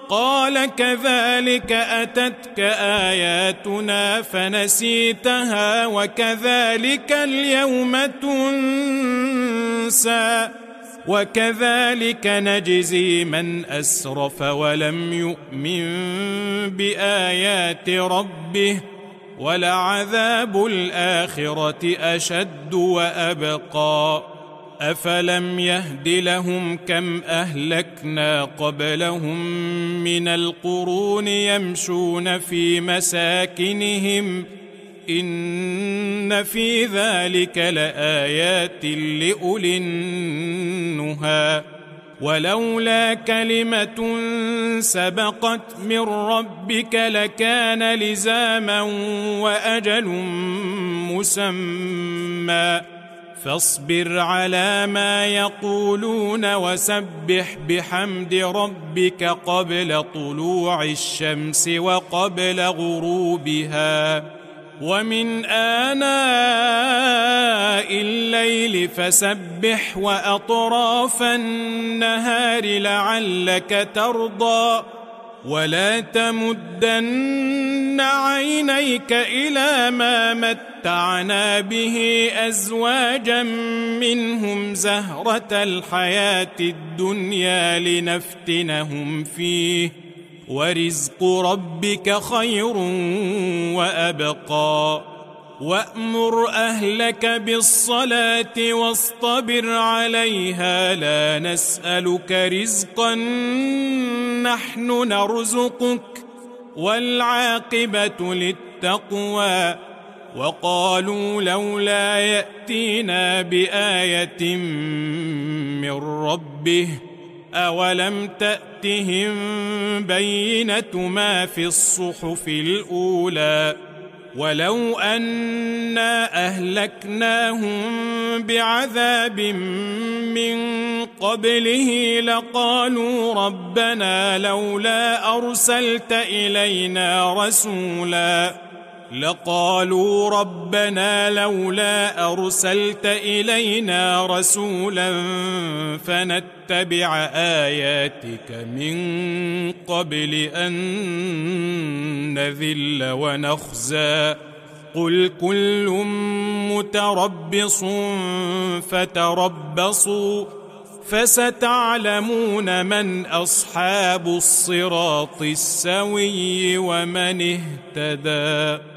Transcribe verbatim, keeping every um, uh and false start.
قال كذلك أتتك آياتنا فنسيتها وكذلك اليوم تنسى وكذلك نجزي من أسرف ولم يؤمن بآيات ربه ولعذاب الآخرة أشد وأبقى أفلم يهد لهم كم أهلكنا قبلهم من القرون يمشون في مساكنهم إن في ذلك لآيات لأولي النهى ولولا كلمة سبقت من ربك لكان لزاما وأجل مسمى فاصبر على ما يقولون وسبح بحمد ربك قبل طلوع الشمس وقبل غروبها ومن آناء الليل فسبح وأطراف النهار لعلك ترضى ولا تمدن عينيك إلى ما متعنا به أزواجا منهم زهرة الحياة الدنيا لنفتنهم فيه ورزق ربك خير وأبقى وأمر أهلك بالصلاة واصطبر عليها لا نسألك رزقا نحن نرزقك والعاقبة للتقوى وقالوا لولا يأتينا بآية من ربه أولم تأتهم بينة ما في الصحف الأولى ولو أنا أهلكناهم بعذاب من قبله لقالوا ربنا لولا أرسلت إلينا رسولا لقالوا ربنا لولا أرسلت إلينا رسولا فنتبع آياتك من قبل أن نذل ونخزى قل كل متربص فتربصوا فستعلمون من أصحاب الصراط السوي ومن اهتدى.